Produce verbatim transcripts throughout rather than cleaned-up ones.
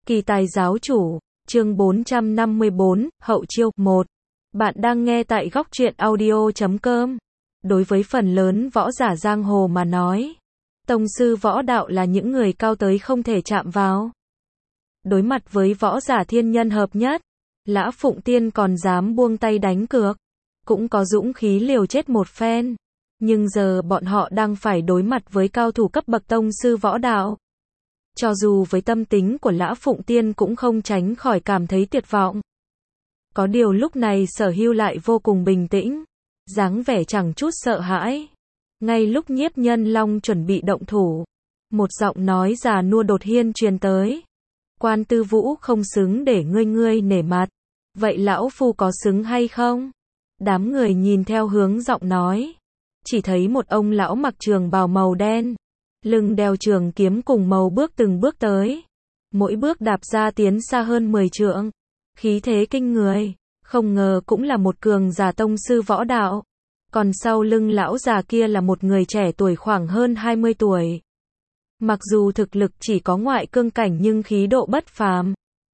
Kỳ tài giáo chủ, chương bốn trăm năm mươi bốn, hậu chiêu, một. Bạn đang nghe tại góc truyện audio chấm com. Đối với phần lớn võ giả giang hồ mà nói, tông sư võ đạo là những người cao tới không thể chạm vào. Đối mặt với võ giả thiên nhân hợp nhất, Lã Phụng Tiên còn dám buông tay đánh cược, cũng có dũng khí liều chết một phen. Nhưng giờ bọn họ đang phải đối mặt với cao thủ cấp bậc tông sư võ đạo. Cho dù với tâm tính của Lã Phụng Tiên cũng không tránh khỏi cảm thấy tuyệt vọng. Có điều lúc này Sở Hưu lại vô cùng bình tĩnh, dáng vẻ chẳng chút sợ hãi. Ngay lúc Nhiếp Nhân Long chuẩn bị động thủ, một giọng nói già nua đột nhiên truyền tới. Quan Tư Vũ không xứng để ngươi ngươi nể mặt. Vậy lão phu có xứng hay không? Đám người nhìn theo hướng giọng nói, chỉ thấy một ông lão mặc trường bào màu đen, lưng đeo trường kiếm cùng màu bước từng bước tới. Mỗi bước đạp ra tiến xa hơn mười trượng, khí thế kinh người, không ngờ cũng là một cường giả tông sư võ đạo. Còn sau lưng lão già kia là một người trẻ tuổi khoảng hơn hai mươi tuổi. Mặc dù thực lực chỉ có ngoại cương cảnh nhưng khí độ bất phàm.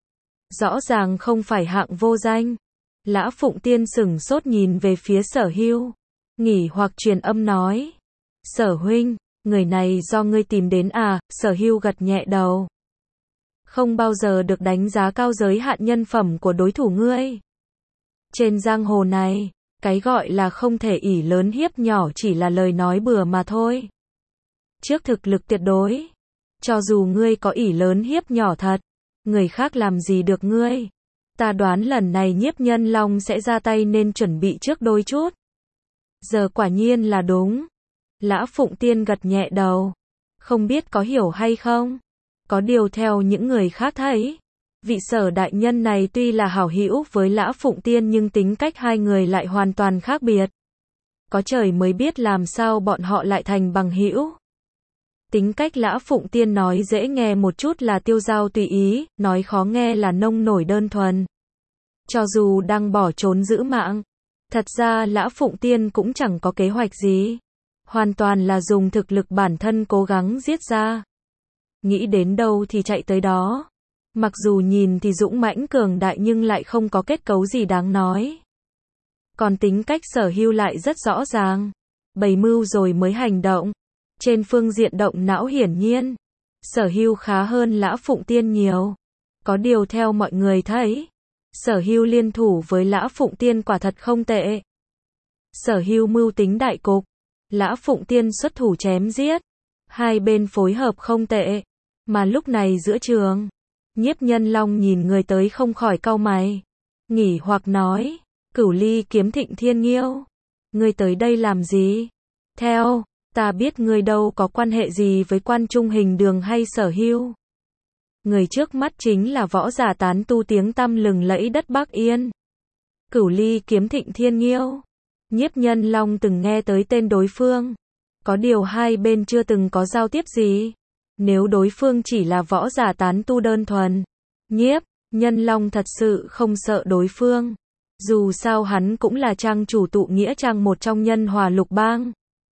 Rõ ràng không phải hạng vô danh. Lã Phụng Tiên sửng sốt nhìn về phía Sở Hưu, nghỉ hoặc truyền âm nói: Sở huynh, người này do ngươi tìm đến à? Sở Hưu gật nhẹ đầu. Không bao giờ được đánh giá cao giới hạn nhân phẩm của đối thủ ngươi. Trên giang hồ này, cái gọi là không thể ỷ lớn hiếp nhỏ chỉ là lời nói bừa mà thôi. Trước thực lực tuyệt đối, cho dù ngươi có ỷ lớn hiếp nhỏ thật, người khác làm gì được ngươi. Ta đoán lần này Nhiếp Nhân Long sẽ ra tay nên chuẩn bị trước đôi chút. Giờ quả nhiên là đúng. Lã Phụng Tiên gật nhẹ đầu. Không biết có hiểu hay không? Có điều theo những người khác thấy, vị Sở đại nhân này tuy là hảo hữu với Lã Phụng Tiên nhưng tính cách hai người lại hoàn toàn khác biệt. Có trời mới biết làm sao bọn họ lại thành bằng hữu. Tính cách Lã Phụng Tiên nói dễ nghe một chút là tiêu dao tùy ý, nói khó nghe là nông nổi đơn thuần. Cho dù đang bỏ trốn giữ mạng, thật ra Lã Phụng Tiên cũng chẳng có kế hoạch gì. Hoàn toàn là dùng thực lực bản thân cố gắng giết ra. Nghĩ đến đâu thì chạy tới đó. Mặc dù nhìn thì dũng mãnh cường đại nhưng lại không có kết cấu gì đáng nói. Còn tính cách Sở Hưu lại rất rõ ràng. Bày mưu rồi mới hành động. Trên phương diện động não hiển nhiên, Sở Hưu khá hơn Lã Phụng Tiên nhiều. Có điều theo mọi người thấy, Sở Hưu liên thủ với Lã Phụng Tiên quả thật không tệ. Sở Hưu mưu tính đại cục, Lã Phụng Tiên xuất thủ chém giết. Hai bên phối hợp không tệ. Mà lúc này giữa trường, Nhiếp Nhân Long nhìn người tới không khỏi cau mày. Nghỉ hoặc nói: Cửu Ly Kiếm Thịnh Thiên Nghiêu, ngươi tới đây làm gì? Theo ta biết ngươi đâu có quan hệ gì với Quan Trung Hình Đường hay Sở Hưu. Người trước mắt chính là võ giả tán tu tiếng tăm lừng lẫy đất Bắc Yên. Cửu Ly Kiếm Thịnh Thiên Nghiêu. Nhiếp Nhân Long từng nghe tới tên đối phương. Có điều hai bên chưa từng có giao tiếp gì. Nếu đối phương chỉ là võ giả tán tu đơn thuần, Nhiếp Nhân Long thật sự không sợ đối phương. Dù sao hắn cũng là trang chủ tụ nghĩa trang một trong nhân hòa lục bang.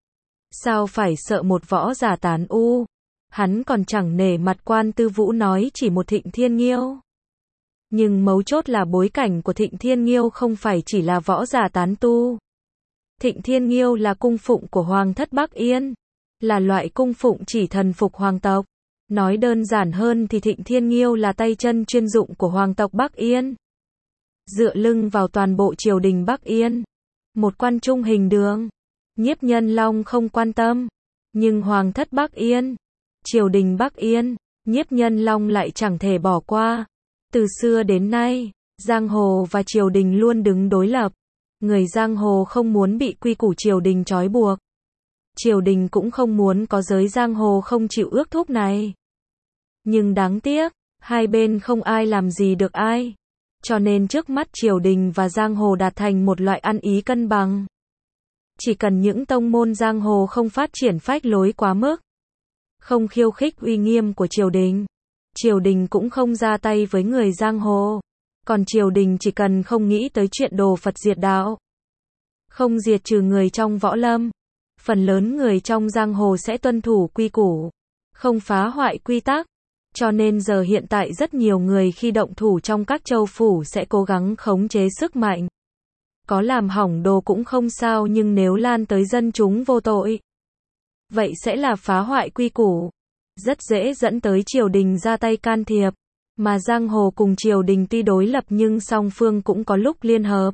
Sao phải sợ một võ giả tán u? Hắn còn chẳng nể mặt Quan Tư Vũ nói chỉ một Thịnh Thiên Nghiêu. Nhưng mấu chốt là bối cảnh của Thịnh Thiên Nghiêu không phải chỉ là võ giả tán tu. Thịnh Thiên Nghiêu là cung phụng của Hoàng thất Bắc Yên, là loại cung phụng chỉ thần phục hoàng tộc. Nói đơn giản hơn thì Thịnh Thiên Nghiêu là tay chân chuyên dụng của hoàng tộc Bắc Yên. Dựa lưng vào toàn bộ triều đình Bắc Yên. Một Quan Trung Hình Đường, Nhiếp Nhân Long không quan tâm. Nhưng Hoàng thất Bắc Yên, triều đình Bắc Yên, Nhiếp Nhân Long lại chẳng thể bỏ qua. Từ xưa đến nay, giang hồ và triều đình luôn đứng đối lập. Người giang hồ không muốn bị quy củ triều đình trói buộc. Triều đình cũng không muốn có giới giang hồ không chịu ước thúc này. Nhưng đáng tiếc, hai bên không ai làm gì được ai. Cho nên trước mắt triều đình và giang hồ đạt thành một loại ăn ý cân bằng. Chỉ cần những tông môn giang hồ không phát triển phách lối quá mức, không khiêu khích uy nghiêm của triều đình, triều đình cũng không ra tay với người giang hồ. Còn triều đình chỉ cần không nghĩ tới chuyện đồ Phật diệt đạo, không diệt trừ người trong võ lâm, phần lớn người trong giang hồ sẽ tuân thủ quy củ, không phá hoại quy tắc. Cho nên giờ hiện tại rất nhiều người khi động thủ trong các châu phủ sẽ cố gắng khống chế sức mạnh. Có làm hỏng đồ cũng không sao, nhưng nếu lan tới dân chúng vô tội, vậy sẽ là phá hoại quy củ, rất dễ dẫn tới triều đình ra tay can thiệp. Mà giang hồ cùng triều đình tuy đối lập nhưng song phương cũng có lúc liên hợp.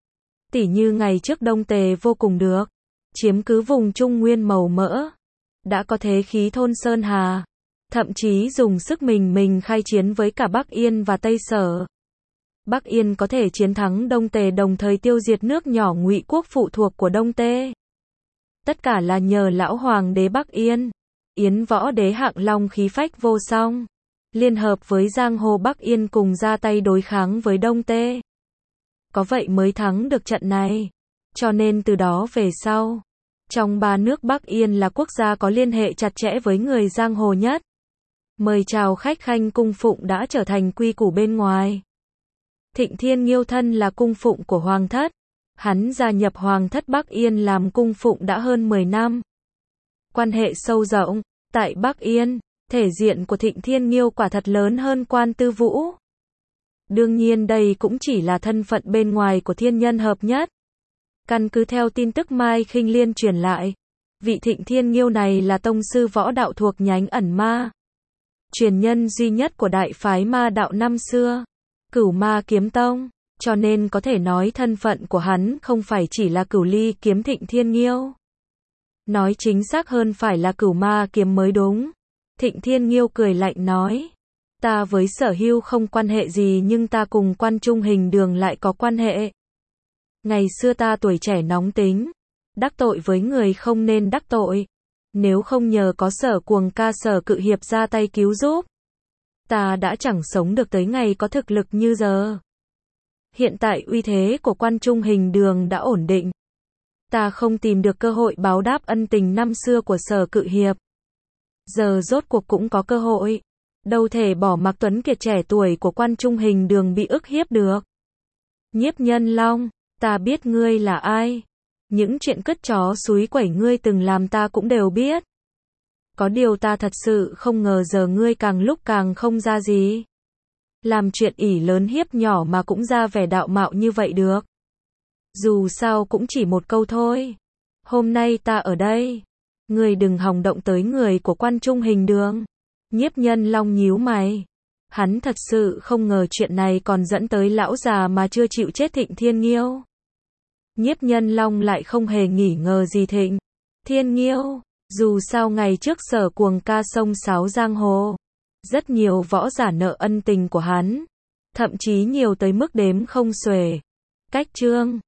Tỉ như ngày trước Đông Tề vô cùng được chiếm cứ vùng Trung Nguyên màu mỡ, đã có thế khí thôn Sơn Hà, thậm chí dùng sức mình mình khai chiến với cả Bắc Yên và Tây Sở. Bắc Yên có thể chiến thắng Đông Tề, đồng thời tiêu diệt nước nhỏ Ngụy quốc phụ thuộc của Đông Tề. Tất cả là nhờ lão hoàng đế Bắc Yên, Yến Võ Đế Hạng Long khí phách vô song, liên hợp với giang hồ Bắc Yên cùng ra tay đối kháng với Đông Tề. Có vậy mới thắng được trận này. Cho nên từ đó về sau, trong ba nước Bắc Yên là quốc gia có liên hệ chặt chẽ với người giang hồ nhất. Mời chào khách khanh cung phụng đã trở thành quy củ bên ngoài. Thịnh Thiên Nhiêu thân là cung phụng của Hoàng thất. Hắn gia nhập Hoàng thất Bắc Yên làm cung phụng đã hơn mười năm. Quan hệ sâu rộng, tại Bắc Yên, thể diện của Thịnh Thiên Nhiêu quả thật lớn hơn Quan Tư Vũ. Đương nhiên đây cũng chỉ là thân phận bên ngoài của thiên nhân hợp nhất. Căn cứ theo tin tức Mai Khinh Liên truyền lại, vị Thịnh Thiên Nhiêu này là tông sư võ đạo thuộc nhánh ẩn ma, truyền nhân duy nhất của đại phái ma đạo năm xưa, Cửu Ma Kiếm Tông, cho nên có thể nói thân phận của hắn không phải chỉ là Cửu Ly kiếm Thịnh Thiên Nhiêu. Nói chính xác hơn phải là Cửu Ma kiếm mới đúng. Thịnh Thiên Nhiêu cười lạnh nói, ta với Sở Hưu không quan hệ gì nhưng ta cùng Quan Trung Hình Đường lại có quan hệ. Ngày xưa ta tuổi trẻ nóng tính, đắc tội với người không nên đắc tội. Nếu không nhờ có Sở Cuồng ca Sở Cự Hiệp ra tay cứu giúp, ta đã chẳng sống được tới ngày có thực lực như giờ. Hiện tại uy thế của Quan Trung Hình Đường đã ổn định. Ta không tìm được cơ hội báo đáp ân tình năm xưa của Sở Cự Hiệp. Giờ rốt cuộc cũng có cơ hội. Đâu thể bỏ mặc tuấn kiệt trẻ tuổi của Quan Trung Hình Đường bị ức hiếp được. Nhiếp Nhân Long, ta biết ngươi là ai. Những chuyện cất chó xúi quẩy ngươi từng làm ta cũng đều biết. Có điều ta thật sự không ngờ giờ ngươi càng lúc càng không ra gì. Làm chuyện ỷ lớn hiếp nhỏ mà cũng ra vẻ đạo mạo như vậy được. Dù sao cũng chỉ một câu thôi. Hôm nay ta ở đây, ngươi đừng hòng động tới người của Quan Trung Hình Đường. Nhiếp Nhân Long nhíu mày. Hắn thật sự không ngờ chuyện này còn dẫn tới lão già mà chưa chịu chết Thịnh Thiên Nhiêu. Nhiếp Nhân Long lại không hề nghỉ ngờ gì Thịnh Thiên Nhiêu. Dù sao ngày trước Sở Cuồng ca sông sáo giang hồ, rất nhiều võ giả nợ ân tình của hắn, thậm chí nhiều tới mức đếm không xuể. Cách chương